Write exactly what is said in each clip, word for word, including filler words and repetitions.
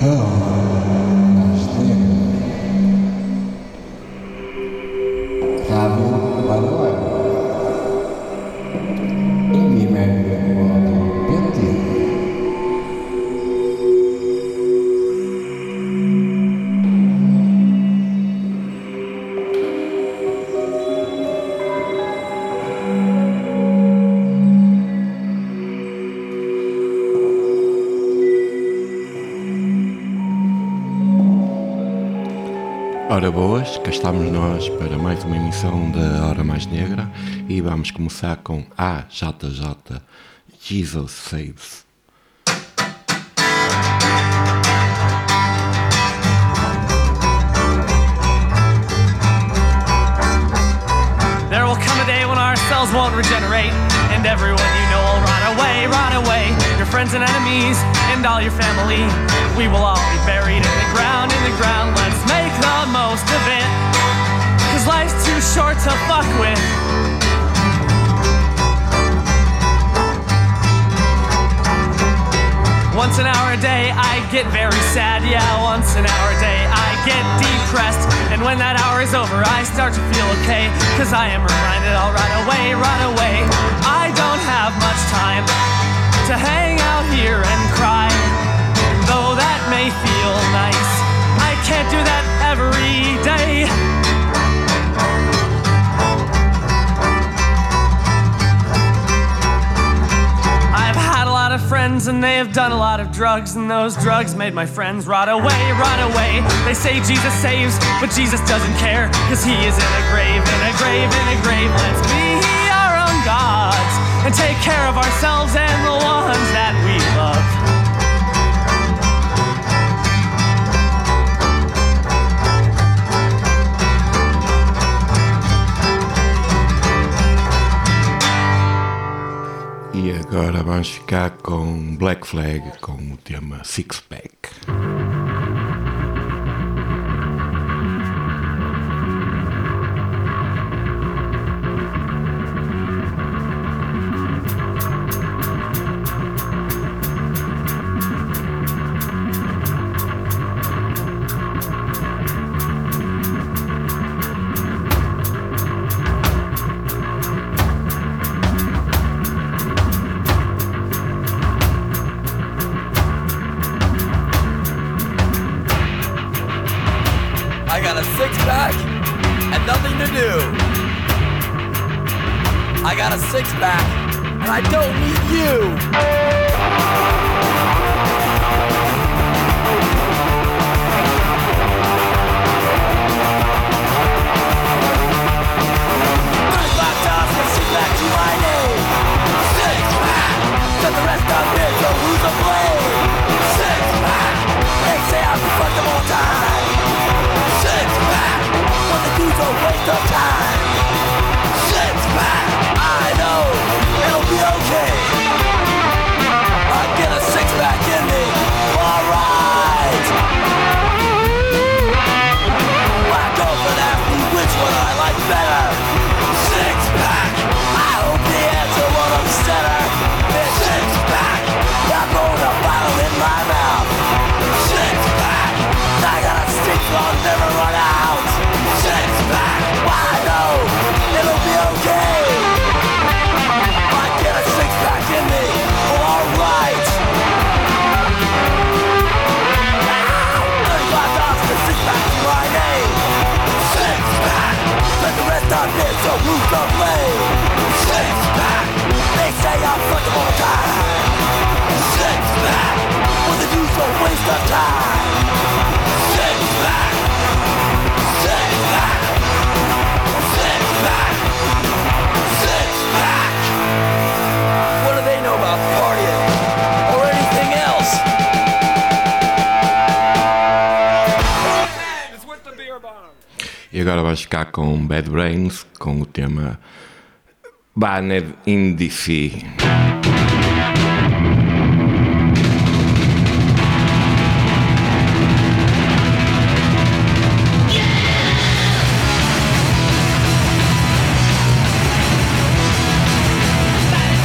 Ora boas, cá estamos nós para mais uma emissão da Hora Mais Negra e vamos começar com A J J, Jesus Saves. There will come a day when our cells won't regenerate, and everyone you know will run away, run away. Your friends and enemies, and all your family. We will all be buried in the ground, in the ground. Let's make the most of it, cause life's too short to fuck with. Once an hour a day I get very sad, yeah, once an hour a day I get depressed. And when that hour is over I start to feel okay, cause I am reminded I'll run away, run away. I don't have much time to hang out here and cry, though that may feel nice, I can't do that every day. I've had a lot of friends and they have done a lot of drugs, and those drugs made my friends rot away, rot away. They say Jesus saves, but Jesus doesn't care, cause he is in a grave, in a grave, in a grave. Let's be our own gods and take care of ourselves and the ones that we love. E agora vamos ficar com Black Flag com o tema Six Pack. I got a six pack, and I don't need you. thirty-five times for six pack to my name. Six pack, got the rest of it, so who's to blame? Six pack, they say I'm fucked them all time. Six pack, what the dude's a waste of time. Six pack, I know it'll be okay. I get a six pack in me, alright. Whack off and ask me which one I like better. Six pack, I hope the answer will upset her. It's six pack, I'm going to bottle in my mouth. Six pack, I got a stick so I'll never run out. Six pack, I know it'll be okay. I get a six pack in me, alright. thirty-five dollars for six pack to my name. Six pack, let the rest of it so who's to blame? Six pack, they say I'm fucked all the time. Six pack, what the dude's a waste of time. Six pack, six pack, six pack, six pack. What do they know about partying or anything else? It's with the beer bomb. E agora vais ficar com Bad Brains com o tema Banned in D C.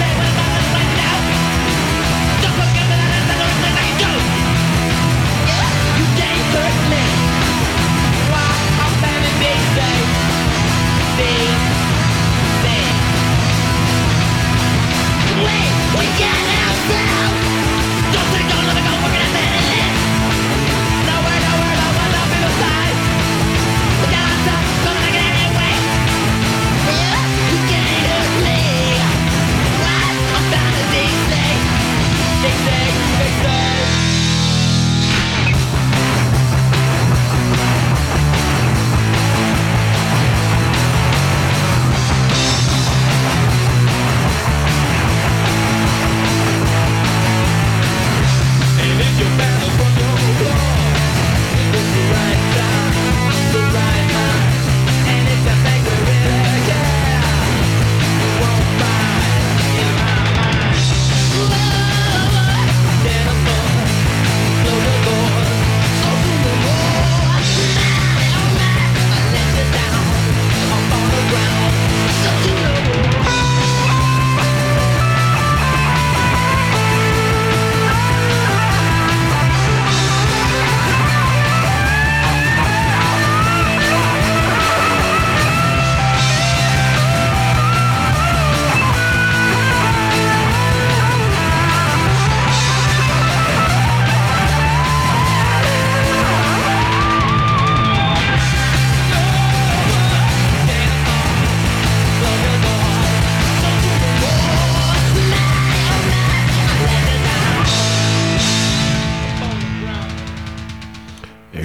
Yeah!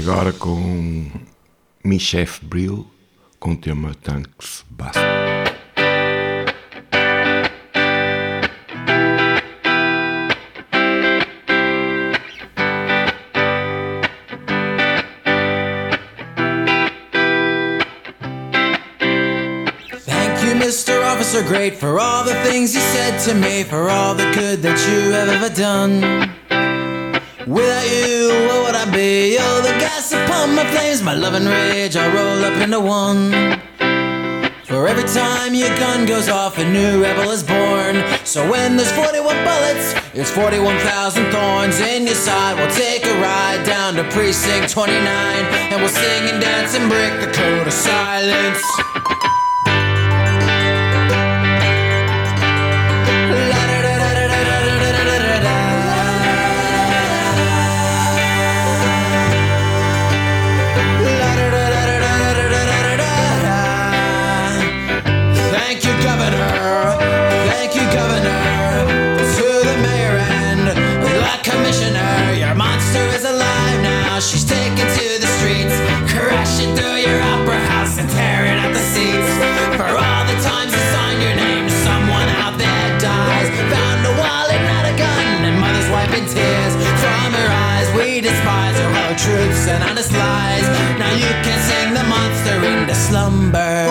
Agora com Michef Brill, com o tema Tanks Basta. Mister Officer Great, for all the things you said to me, for all the good that you have ever done. Without you, what would I be? Oh, the gas upon my flames, my love and rage, I roll up into one. For every time your gun goes off, a new rebel is born. So when there's forty-one bullets, it's forty-one thousand thorns in your side. We'll take a ride down to precinct twenty-nine, and we'll sing and dance and break the code of silence. She's taken to the streets, crashing through your opera house and tearing out the seats. For all the times you signed your name, someone out there dies. Found a wallet, not a gun, and mothers wiping tears from her eyes. We despise her hollow truths and honest lies. Now you can sing the monster into slumber.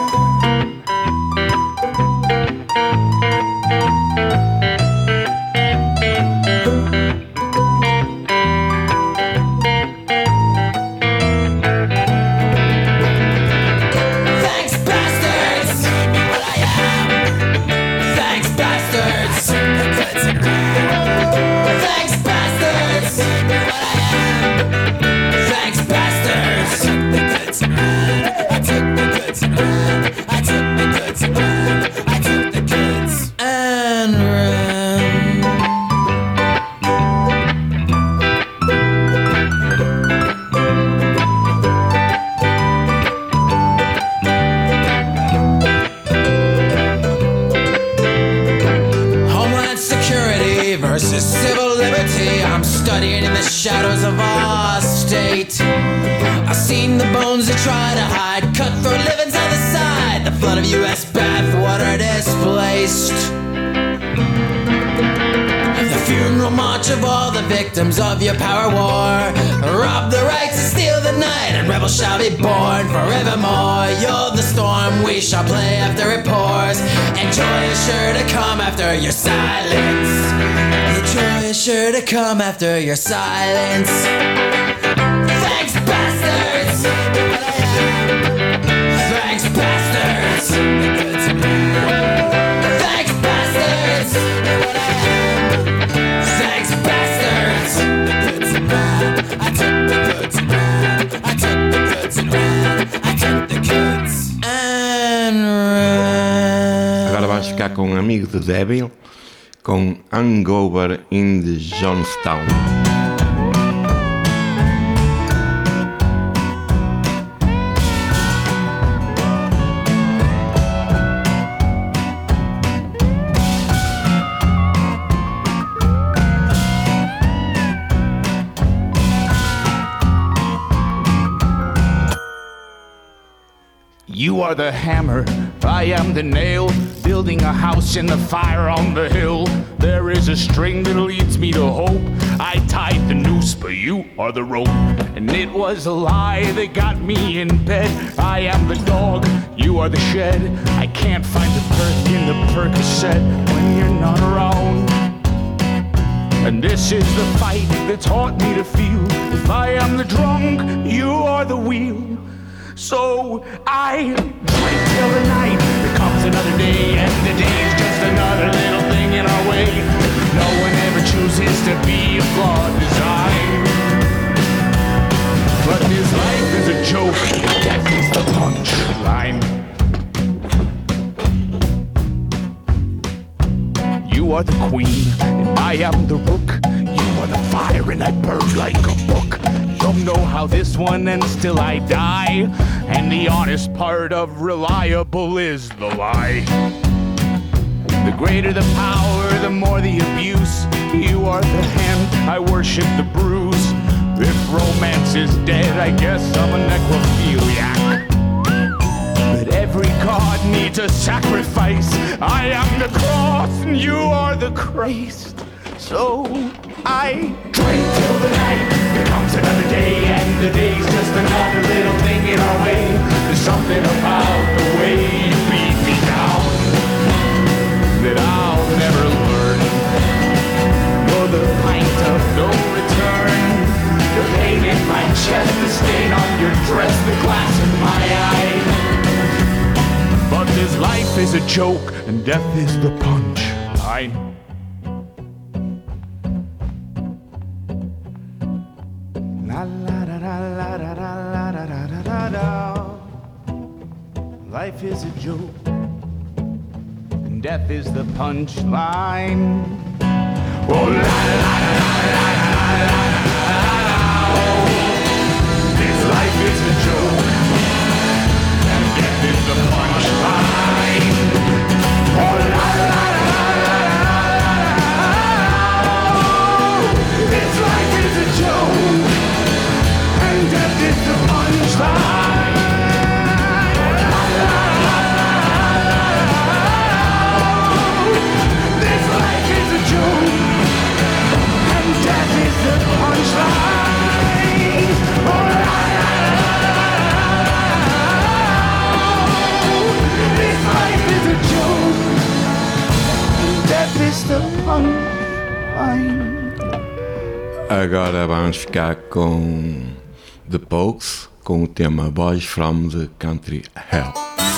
Versus civil liberty, I'm studying in the shadows of our state. I've seen the bones they try to hide, cutthroat living's on the side, the flood of U S bathwater displaced. The funeral march of all the victims of your power war. Rob the rights and steal the night, and rebels shall be born forevermore. You're the storm, we shall play after it pours, and joy is sure to come after your silence. Joy is sure to come after your silence. Thanks, bastards! Thanks, bastards! Thanks, bastards! Thanks, bastards! I took the goods and ran. I took the goods and ran. I took the goods and ran. Agora vamos ficar com um amigo de Débil, com Hangover in the Johnstown. You are the hammer, I am the nail, building a house in the fire on the hill. There is a string that leads me to hope. I tied the noose, but you are the rope. And it was a lie that got me in bed. I am the dog, you are the shed. I can't find the perk in the Percocet when you're not around. And this is the fight that taught me to feel. If I am the drunk, you are the wheel. So I drink till the night becomes another day, and the day is just another little thing in our way. No one ever chooses to be a flawed design, but this life is a joke, death is the punchline. You are the queen, and I am the rook. You are the fire, and I burn like a book. Don't know how this one ends till I die, and the honest part of reliable is the lie. The greater the power, the more the abuse. You are the hand, I worship the bruise. If romance face is dead, I guess I'm a necrophiliac. But every god needs a sacrifice. I am the cross and you are the Christ. So I drink till the night becomes another day, and the day's just another little thing in our way. There's something about the way you beat me down that I'll never learn. You're the pint of no return, the pain in my chest, the stain on your dress, the glass in my eye. But this life is a joke and death is the punch. I La la da da la da da la da da da da da. Life is a joke, and death is the punchline. Oh la la la la la la la la. This life is a joke, and death is the punchline. Oh la la la la la la. This life is a joke. Death is the punchline. This life is a joke, and death is the punchline. Oh, la, la, la. This life is a joke, and death is the punchline. Agora vamos ficar com The Pogues, com o tema Boys from the Country Hell.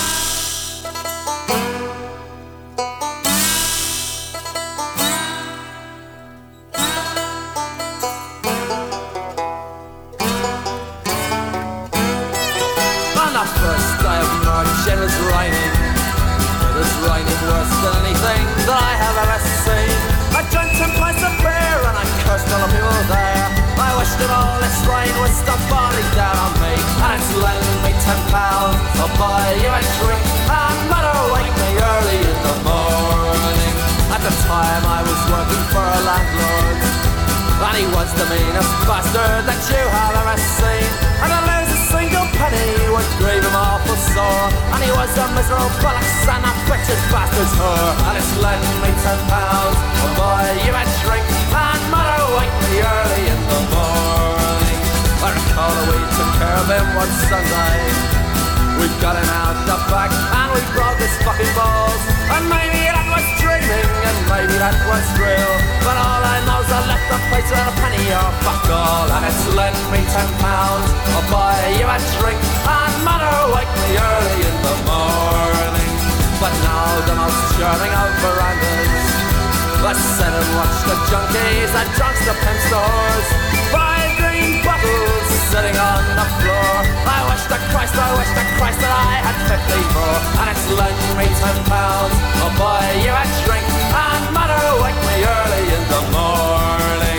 On the first day of March it was raining. It was raining worse than anything that I have ever seen. I drank ten pints of beer and I cursed all the people there. I wish that all this rain would stop falling down on me. And it's lending me ten pounds, I'll buy you a drink, and mother wake me early in the morning. At the time I was working for a landlord, and he was the meanest bastard that you have ever seen. And to lose a single penny would grieve him awful sore. And he was a miserable bollocks and a bitch's bastard's whore. And it's lending me ten pounds, I'll buy you a drink, and mother wake me early in the morning. I recall that we took care of him one Sunday. We got him out the back and we brought his fucking balls. And maybe that was dreaming and maybe that was real, but all I know is I left the place without a penny or fuck all. And it's lend me ten pounds, I'll buy you a drink, and mother wake me early in the morning. But now the most charming of verandas, let's sit and watch the junkies, the drunks, the pimps, the whores. Five green bottles sitting on the floor. I wish to Christ, I wish to Christ that I had fifty more. And it's lending me ten pounds, I'll buy you a drink, and mother wake me early in the morning.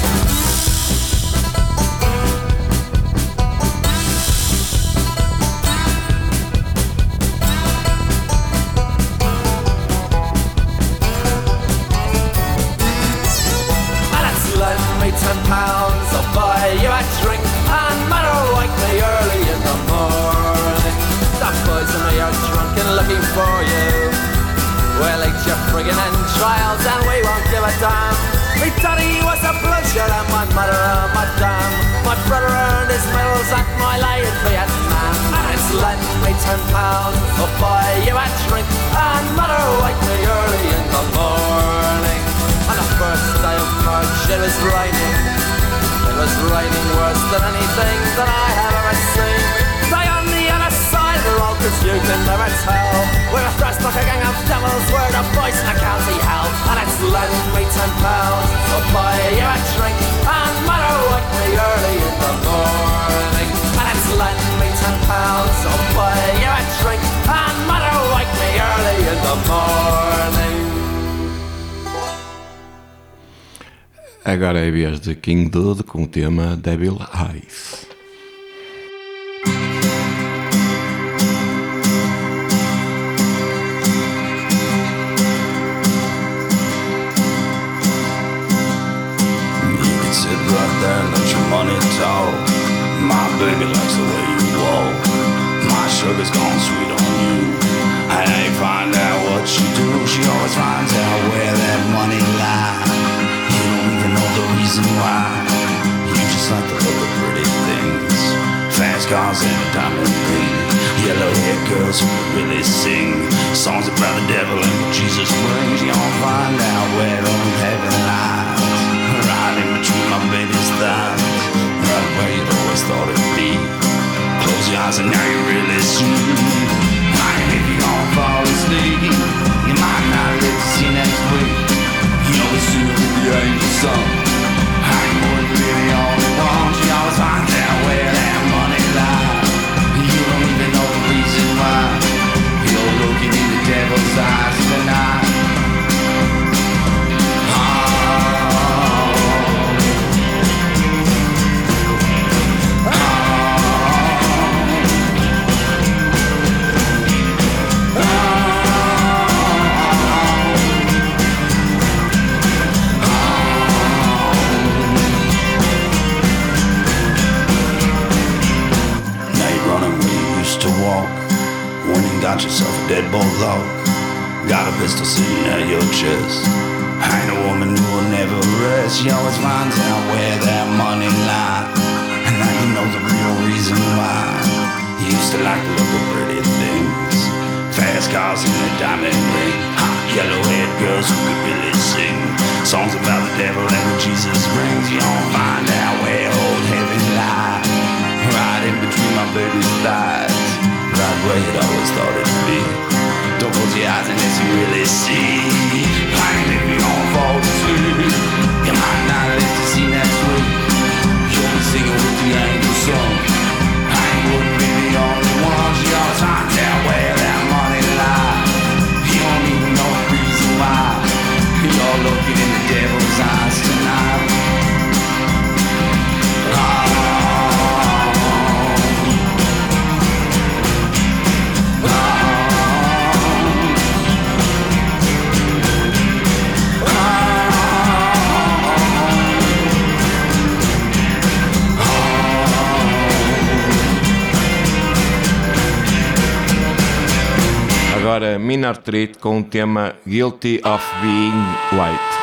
Ten pounds, I'll buy you a drink, and mother wake me early in the morning. The boys and me are drunk and looking for you. We'll eat your friggin' entrails and we won't give a damn. Me daddy was a bloodshed and my mother a madame. My brother earned his medals at my lay in Vietnam. And it's lend me ten pounds, I'll buy you a drink, and mother wake me early in the morning. On the first day of March it was raining. It was raining worse than anything that I have ever seen. Stay on the other side of the road, cause you can never tell. We're a thrust like a gang of devils, we're the boys in the county hell. And it's lend me ten pounds, I'll buy you a drink, and mother wake me early in the morning. And it's lend me ten pounds, I'll buy you a drink, and mother wake me early in the morning. Agora é a vez de King Dude com o tema Devil Eyes. You can sit right there and let your money talk. My baby likes the way you walk. My sugar's gone sweet on you. And I find out what you do. She always finds out where that money lies. You don't even know the reason why. You just like the look of pretty things. Fast cars and a diamond ring. Yellow-haired girls who can really sing songs about the devil and what Jesus brings. You don't find out where old heaven lies. Right in between my baby's thighs. Right where you'd always thought it'd be. Close your eyes and now you really see. And if you're gonna fall asleep, you might not live to see next week. You know the sooner with the angel song. I wouldn't be the only one. She always finds out where that money lies. You don't even know the reason why. You're looking in the devil's eyes tonight. Got yourself a deadbolt lock. Got a pistol sitting at your chest. Ain't a woman who will never rest. She always finds out where that money lies. And now you know the real reason why. You used to like the look of pretty things. Fast cars and a diamond ring. Hot yellow-haired girls who could really sing songs about the devil and what Jesus brings. You don't find out where old heaven lies. Right in between my baby's thighs. Right where you'd always thought it'd be. Don't close your eyes unless you really see. And if you're gonna fall asleep, you might not live to see next week. You'll be singing with the angel song. I wouldn't be the only one. She always finds out where that money lies. You don't even know the reason why. You're looking in the devil's eyes tonight. Oh. Agora Minartrite com o tema Guilty of Being White.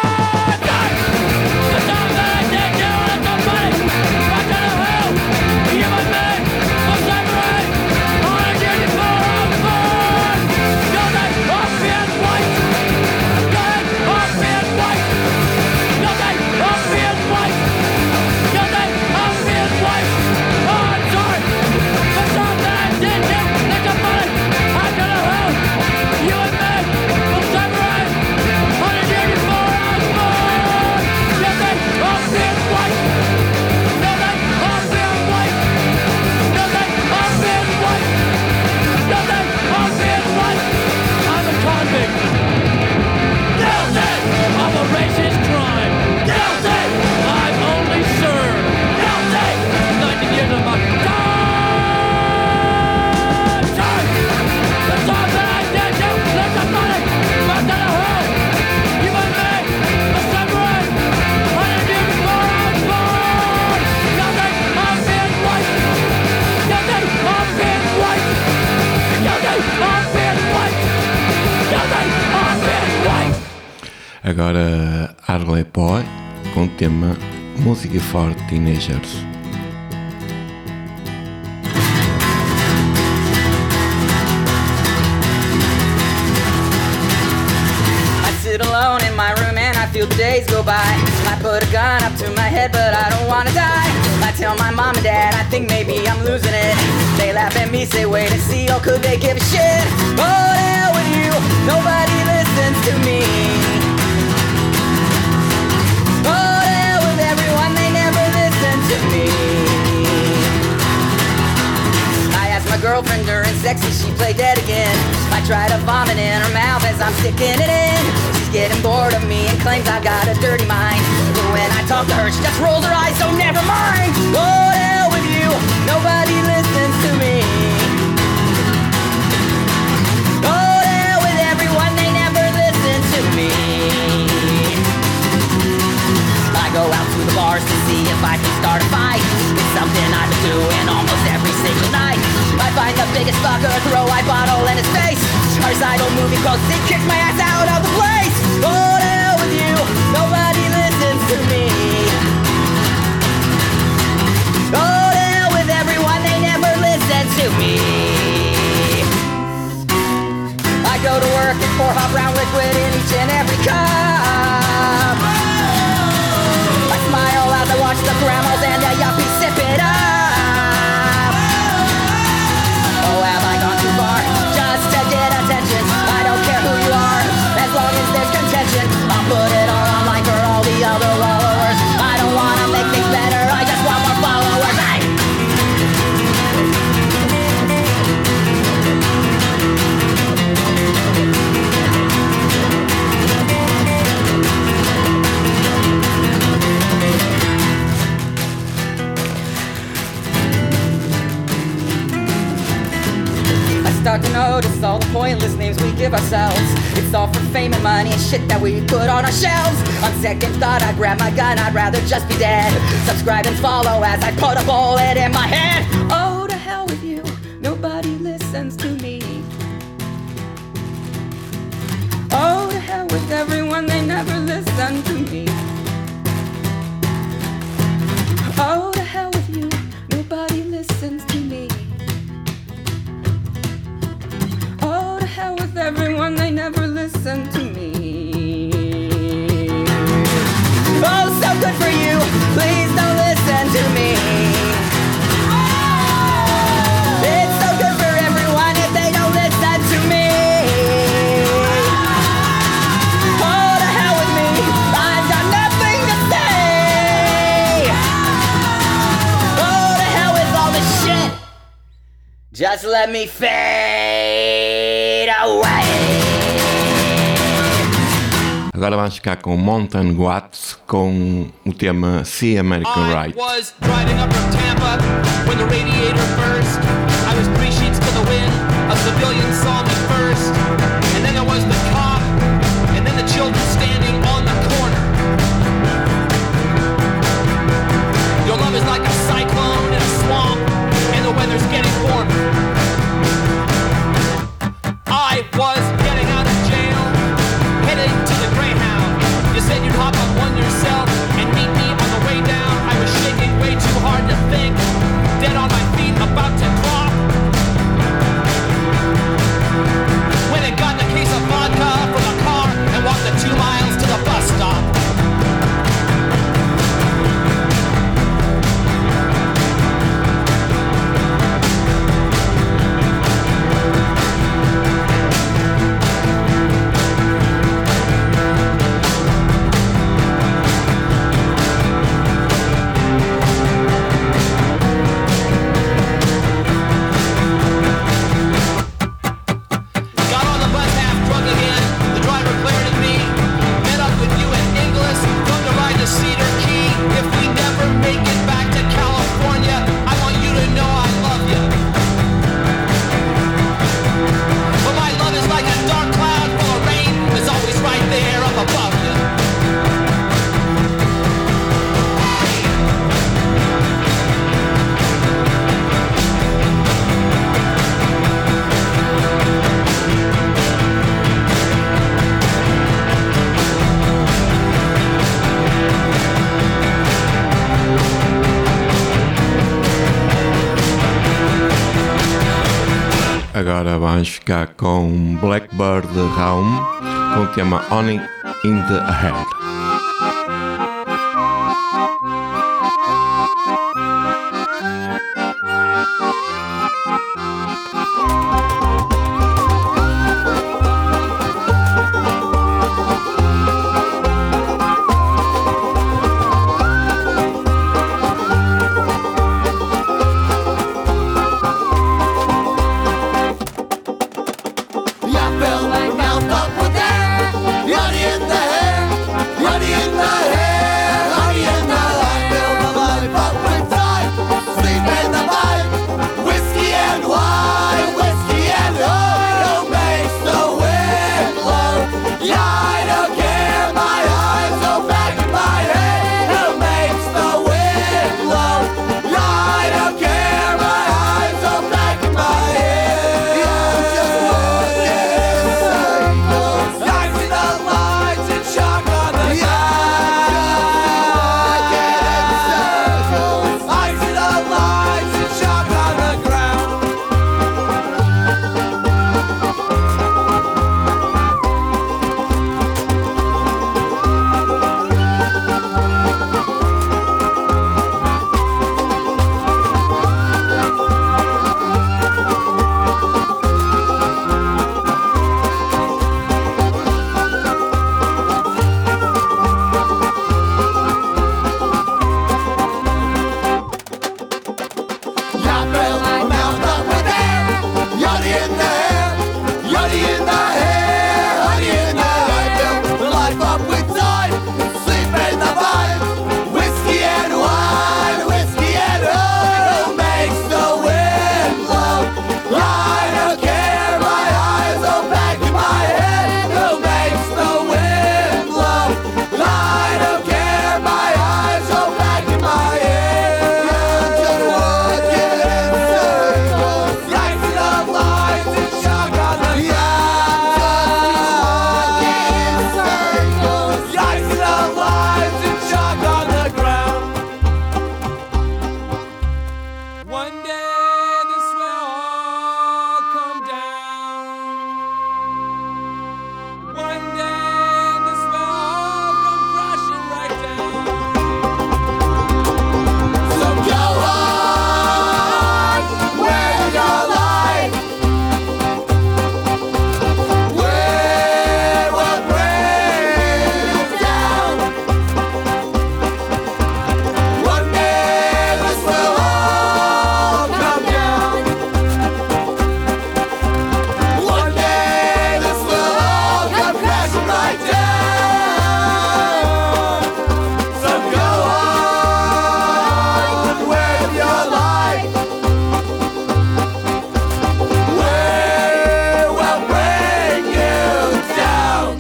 Agora Harley Poe com o tema Música for Teenagers. I sit alone in my room and I feel the days go by. I put a gun up to my head but I don't wanna die. I tell my mom and dad I think maybe I'm losing it. They laugh at me, say wait and see, oh could they give a shit? Oh the hell with you, nobody listens to me. Girlfriend during sex and she played dead again. I try to vomit in her mouth as I'm sticking it in. She's getting bored of me and claims I've got a dirty mind. But when I talk to her she just rolls her eyes, so never mind. Oh to hell with you, nobody listens to me. Oh to hell with everyone, they never listen to me. I go out to the bars to see if I can start a fight. something I've been doing almost every single night. I find the biggest fucker, throw a bottle in his face. Our recital movie closes, he kicks my ass out of the place. Oh, to hell with you, nobody listens to me. Oh, to hell with everyone, they never listen to me. I go to work and pour hot brown liquid in each and every cup. I smile as I watch the grandmas and the yuppies sip it up. Oh, have I gone too far just to get attention? I don't care who you are, as long as there's contention. I'll put it all online for all the other followers. I don't wanna make things better, I just want more followers. Hey! Start to notice all the pointless names we give ourselves. It's all for fame and money and shit that we put on our shelves. On second thought, I'd grab my gun, I'd rather just be dead. Subscribe and follow as I put a bullet in my head. Oh, to hell with you, nobody listens to me. Oh, to hell with everyone, they never listen to me. Oh, to hell with you, nobody listens to me. Oh, to hell with everyone, they never listen to me. Oh, so good for you, please don't listen to me. It's so good for everyone if they don't listen to me. Oh, to hell with me, I've got nothing to say. Oh, to hell with all this shit, just let me fade away. Agora vamos ficar com Mountain Goats com o tema See American I Right. was driving up from Tampa when the radiator burst. I was three sheets to the wind. A civilian saw me first. And then there was the cop. And then the children standing on the corner. Your love is like a cyclone in a swamp. And the weather's getting warmer. I was getting out of jail, heading to the Greyhound. You said you'd hop on one yourself and meet me on the way down. I was shaking way too hard to think, dead on my feet, about to drop. When I got a case of vodka from the car and walked the two miles to the bus stop. Got on the bus half drunk again. The driver glared at me. Met up with you at Inglis. Going to ride to Cedar Key. If we never make it back to California, I want you to know I love you. But my love is like a dark cloud full of rain. It's always right there up above you. Agora vamos ficar com Blackbird Realm com o tema Honey in the Head. Ya fill my mouth up with air, honey in the hair, honey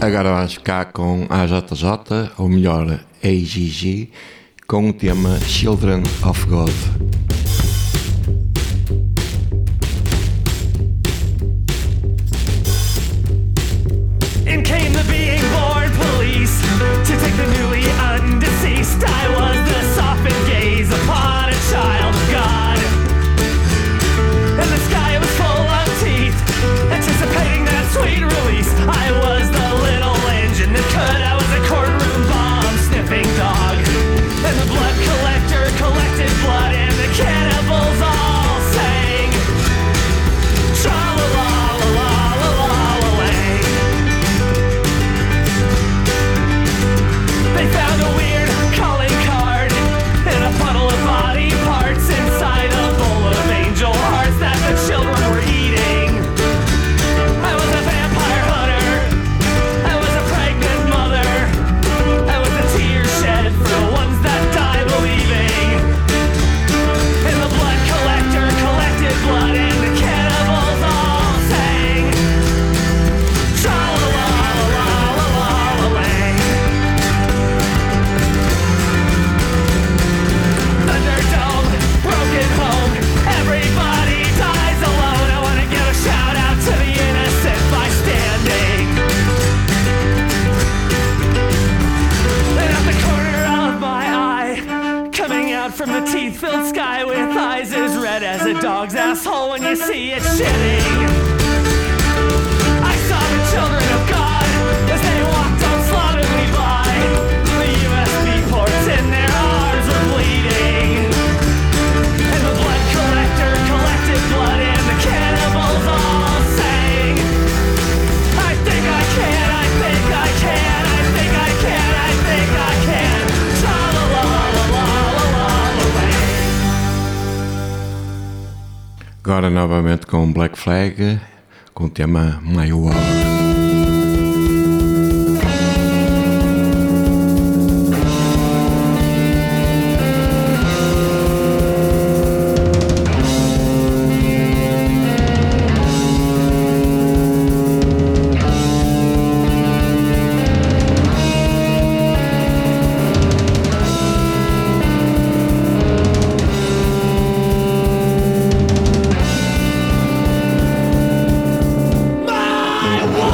Agora vamos ficar com A J J, ou melhor, A G G, com o tema Children of God. In came the being born police to take the newly undeceased. I was the softened gaze upon a child of God. And the sky was full of teeth, anticipating that sweet release. I was the little engine that could. I was a courtroom bomb sniffing dog. And the blood collector collected blood, and the cannibals all sang. Tra-la-la-la-la-la-la-la-lang. They found a weird calling card in a puddle of body parts inside a bowl of angel hearts that the children were eating. I was a vampire hunter. I was a pregnant mother. I was a tear shed for the ones that die believing. And the blood collector collected blood, and the cannibals all sang. Tra-la-la-la-la-la-la-lang. Thunderdome, broken home, everybody dies alone. I wanna give a shout out to the innocent bystanding. And at the corner of my eye, coming out from the teeth-filled sky with eyes as red as a dog's asshole when you see it shitting. I saw the children of God as they walked unslaughteredly by. The U S B ports in their arms were bleeding. And the blood collector collected blood, and the cannibals all sang. I think I can, I think I can, I think I can, I think I can. Tra-la-la-la-la-la-la-la-lang. Agora novamente com Black Flag, com o tema My War. My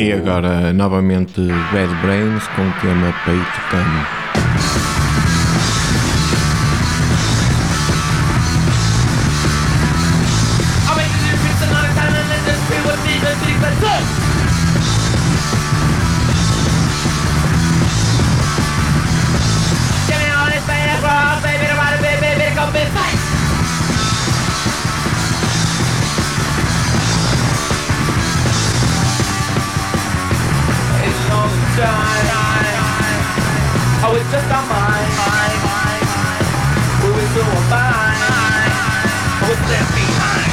E agora novamente Bad Brains com o tema Peito Cano. Oh, it's just on mine, mine, mine, mine. We will do a fine. What's left behind?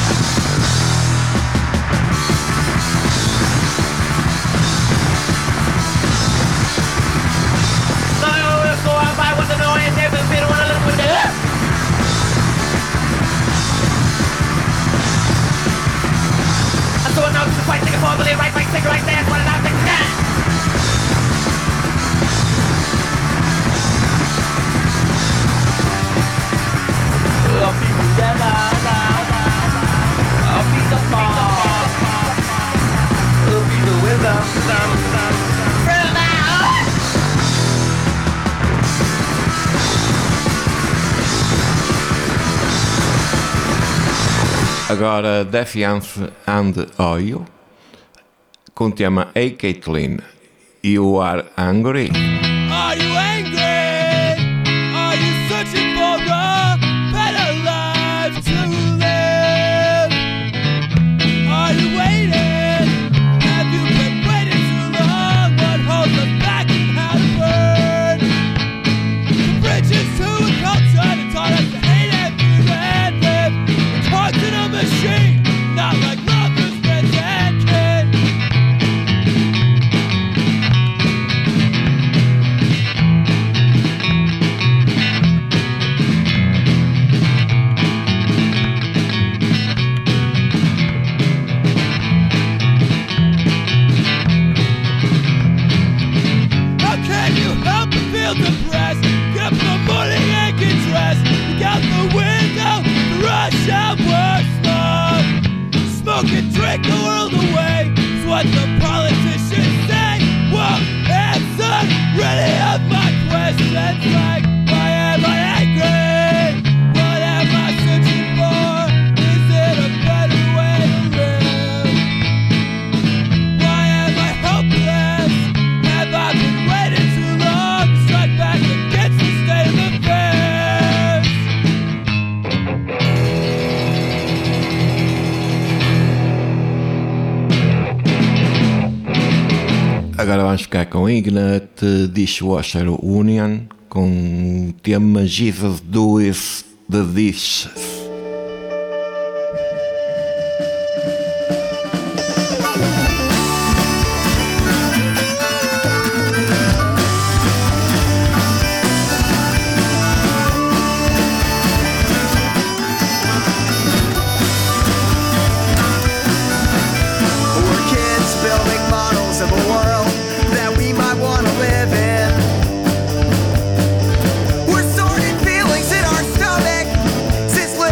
So I will go out by with the noise. Never been one of them with the left. I'm so annoyed to fight, take a fall, believe right, right, take right there, what an object to that. I'll be together, I'll be the fall, I'll be the wisdom, from out. Agora Defiance and Oil com o tema Hey Caitlin, You Are Angry. Are you angry? Are you searching for a better life to live? Are you waiting? Have you been waiting too long? What holds us back and how to burn? The bridges to a culture that taught us to hate and fear and live. It's hearts in a machine, not like lovers, friends, and kin. How can you help but feel depressed? Get up in the morning and get dressed. Look out the window, the rush hour slum. Smoke and drink the world away. It's what the politicians say. Won't answer really of my questions like, why am I angry? What am I searching for? Is it a better way to live? Why am I helpless? Have I been waiting too long to strike back against the state of affairs? Agora vamos ficar com Ignat Dishwasher Union com o tema Jesus Does the Dishes. We're kids building models of a world that we might want to live in. We're sorting feelings in our stomach since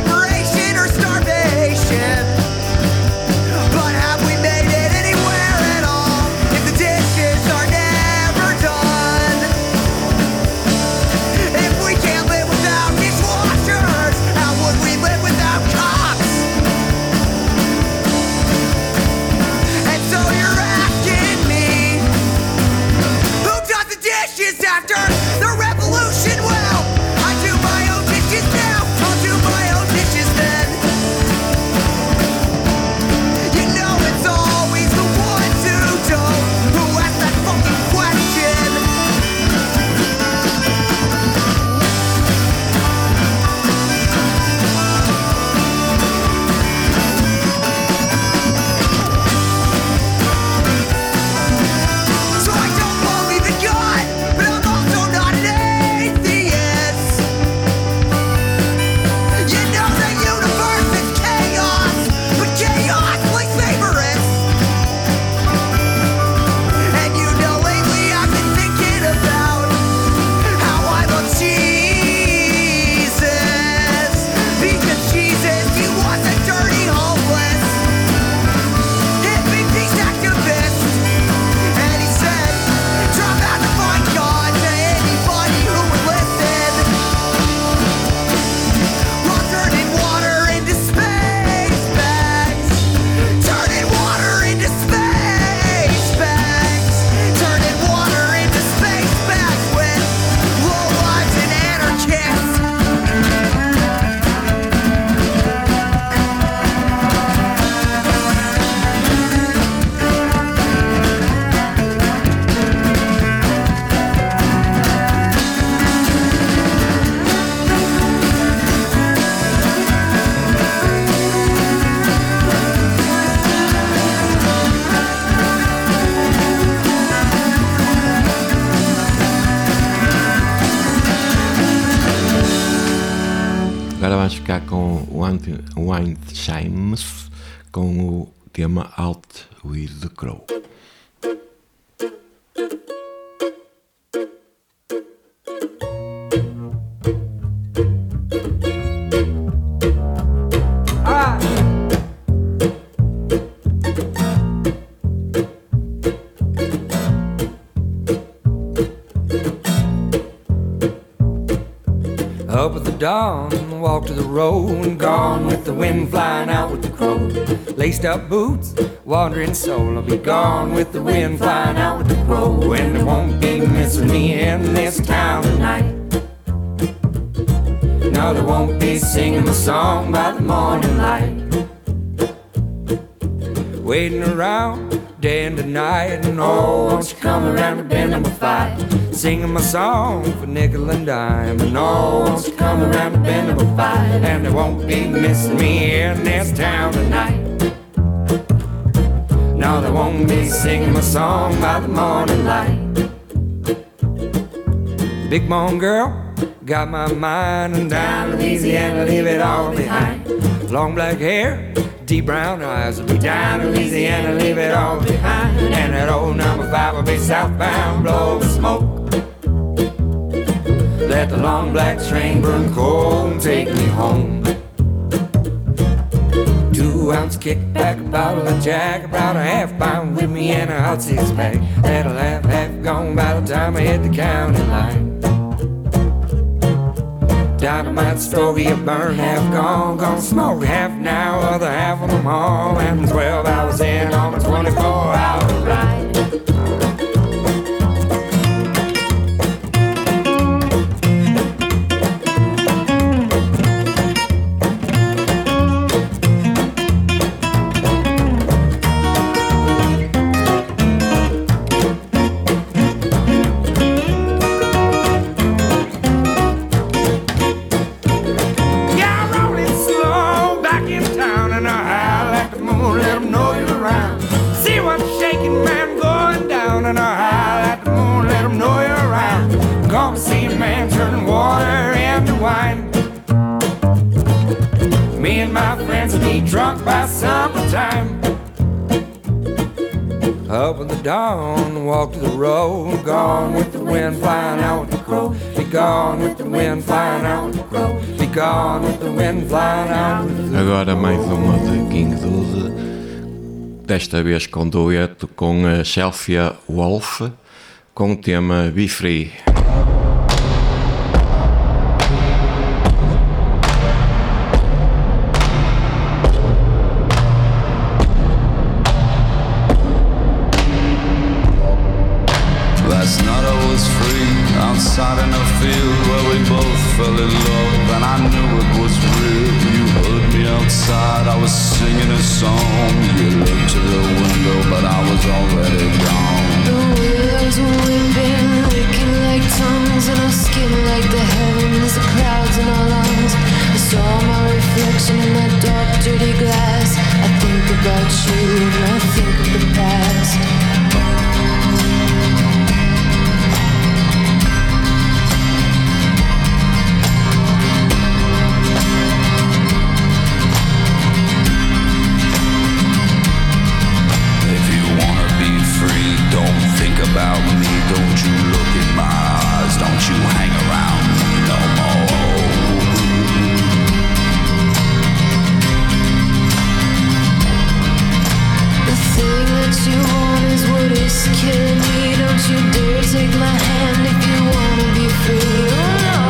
Agora vamos ficar com o Wind Chimes com o tema Out with the Crow. Up at the dawn, walk to the road, and gone with the wind, flying out with the crow. Laced up boots, wandering soul, I'll be gone with the wind, flying out with the crow. And there won't be missing me in this town tonight. No, there won't be singing a song by the morning light. Waiting around day and night, and oh, won't you come around to bend number five? Singing my song for nickel and dime, and oh, won't you come around to bend number five? And they won't be missing me in this town tonight. No, they won't be singing my song by the morning light. Big bone girl, got my mind, and down Louisiana, leave it all behind. Long black hair, deep brown eyes, will be down Louisiana, leave it all behind. And that old number five will be southbound, blow the smoke. Let the long black train burn cold and take me home. Two ounce kickback, a bottle of Jack, about a half pound with me and a hot six pack. That'll have half gone by the time I hit the county line. Dynamite story, a burn, half gone, gone smoke half now, other half of them all, and twelve hours in on a twenty-four hour ride. Drunk by summertime. Up in the dawn, walk to the road, gone with the wind, flying out with the crow. Be gone with the wind, flying out with the crow. Be gone with the wind, flying out with the crow. Agora mais uma de King Dude, desta vez com dueto com a Chelsea Wolf, com o tema Be Free. Last night I was free, outside in a field where we both fell in love, and I knew it was real. You heard me outside, I was singing a song. You looked to the window, but I was already gone. The willows were weeping, licking like tongues, and our skin like the heavens, the clouds in our lungs. I saw my reflection in that dark, dirty glass. I think about you and I think of the past. About me, don't you look in my eyes, don't you hang around me no more. The thing that you want is what is killing me. Don't you dare take my hand if you wanna be free. Oh no.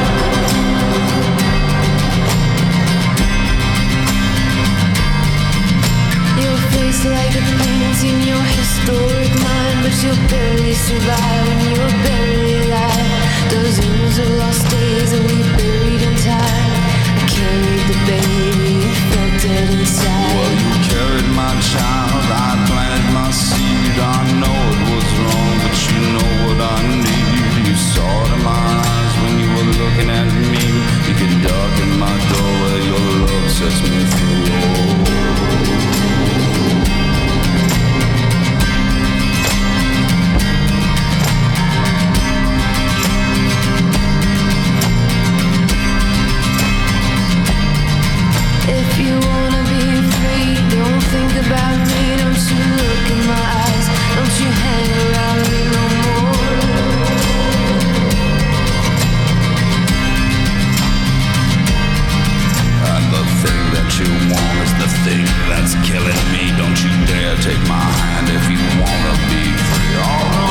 Your face like a painting, your historic mind, but you'll barely survive and you're barely alive. Dozens of lost days that we buried in time. I carried the baby, you felt dead inside. Well, you carried my child, I planted my seed. I know it was wrong, but you know what I need. You saw it in my eyes when you were looking at me. You can darken my doorway, your love sets me free. Oh. you want is the thing that's killing me. Don't you dare take my hand if you wanna be free. Oh no,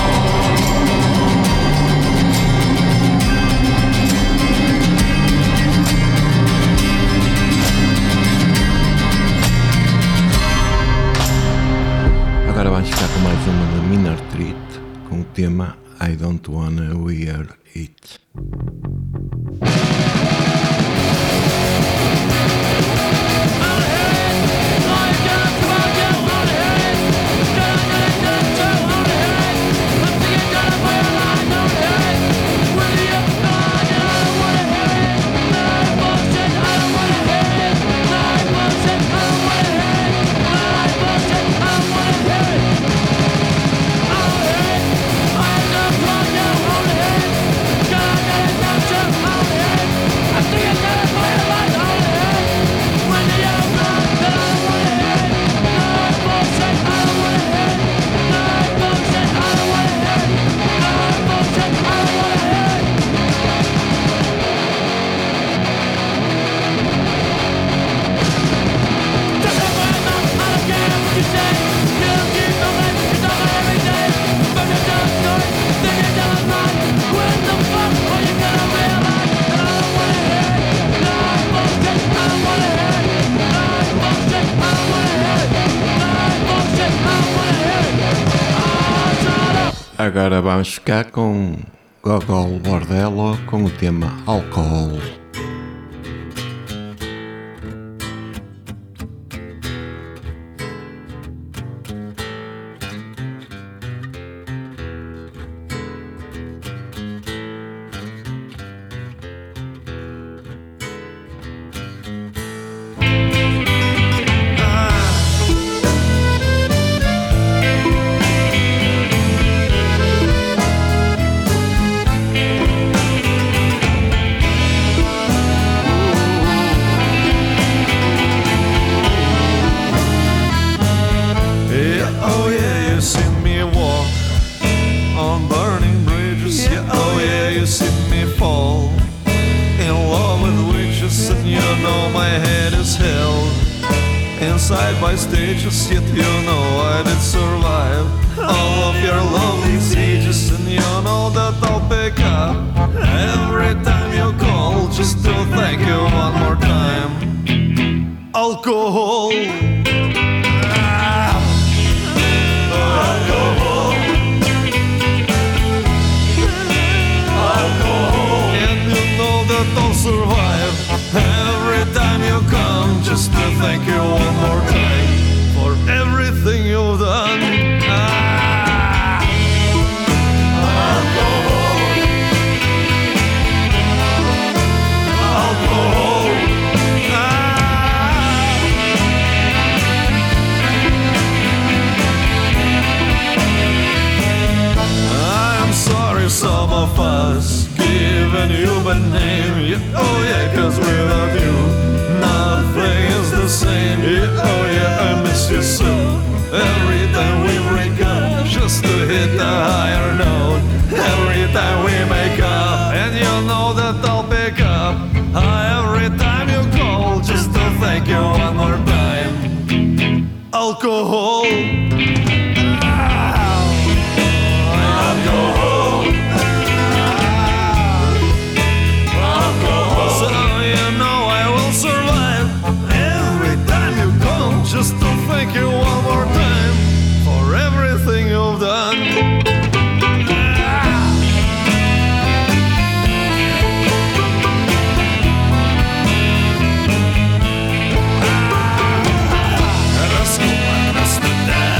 Agora vamos ficar com mais uma da Minor Threat, com o tema I Don't Wanna Wear It. Agora vamos ficar com Gogol Bordello com o tema Álcool. Let's go, let's go,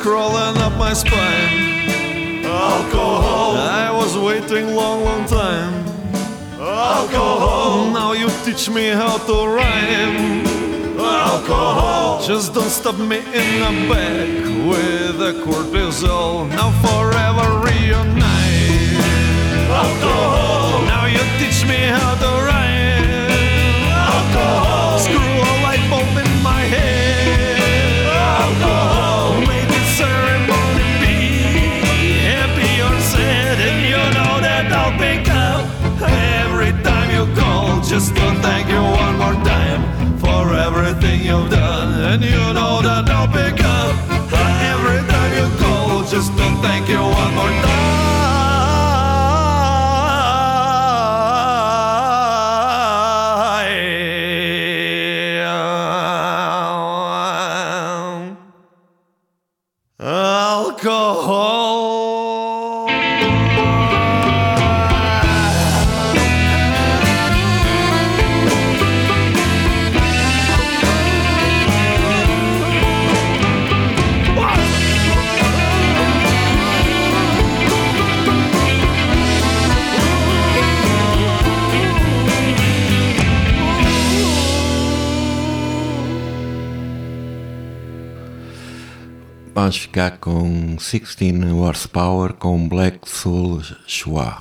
crawling up my spine. Alcohol. I was waiting long, long time. Alcohol. Now you teach me how to rhyme. Alcohol. Just don't stop me in the back with a cortisol. Now forever reunite. Alcohol. Now you teach me how to rhyme. Alcohol. Screw a light bulb in my head. Alcohol. Make the ceremony be happy or sad, and you know that I'll pick up every time you call. Just to thank you one more time for everything you've done, and you know that I'll pick up every time you call. Just to thank you one more time. Alcohol. Vamos ficar com sixteen Horsepower com Black Soul Schwa.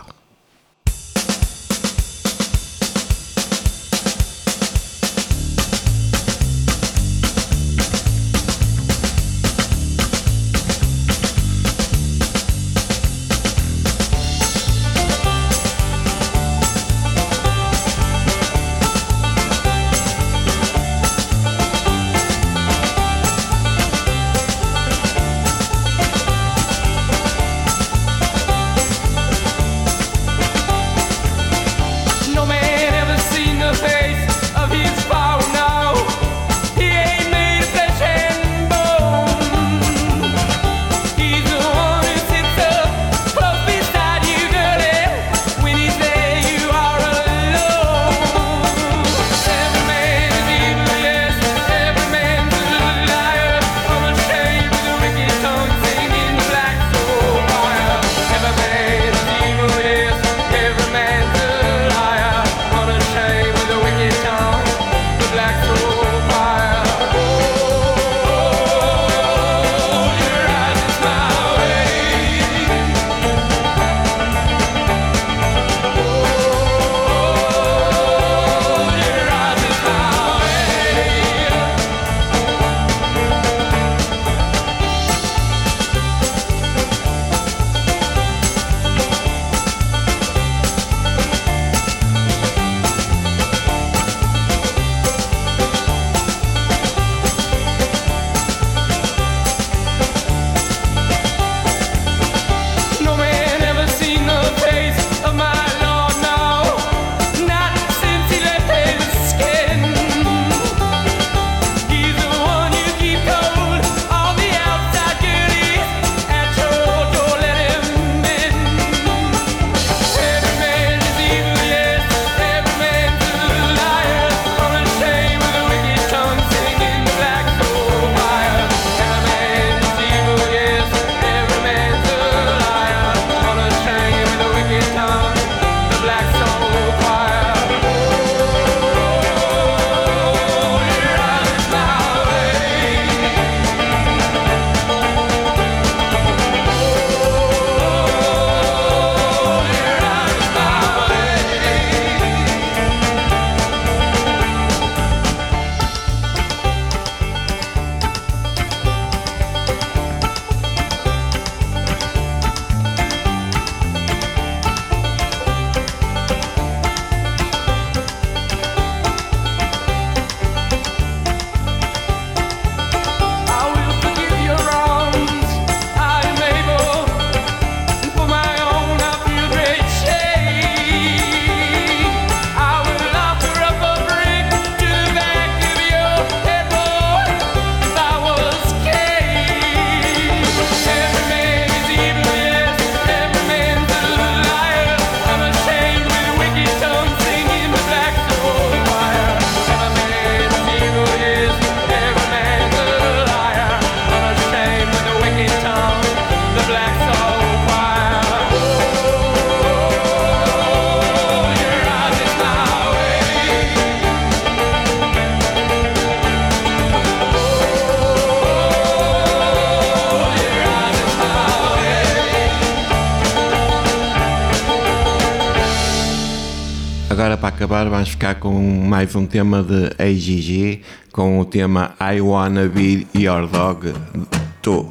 agora para acabar vamos ficar com mais um tema de A G G, com o tema I Wanna Be Your Dog Too.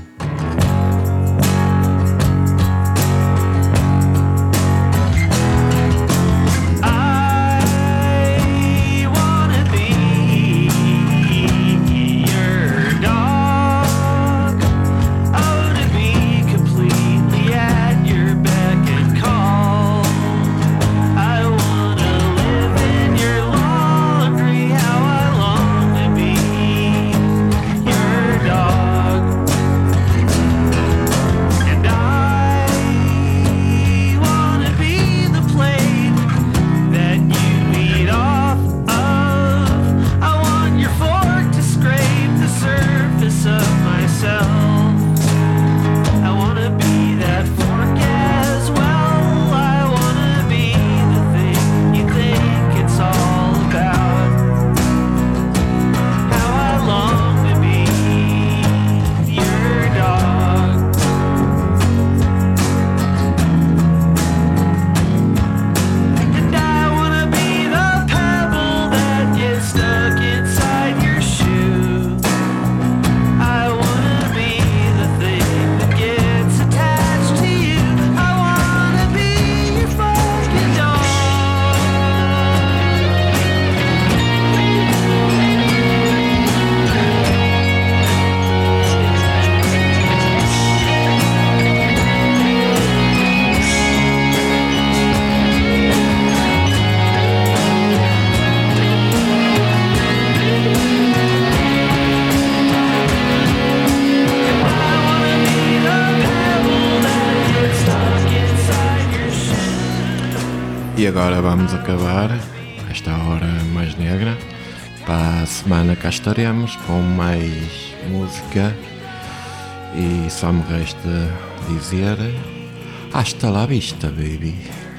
E agora vamos acabar esta hora mais negra. Para a semana cá estaremos com mais música. E só me resta dizer hasta la vista, baby.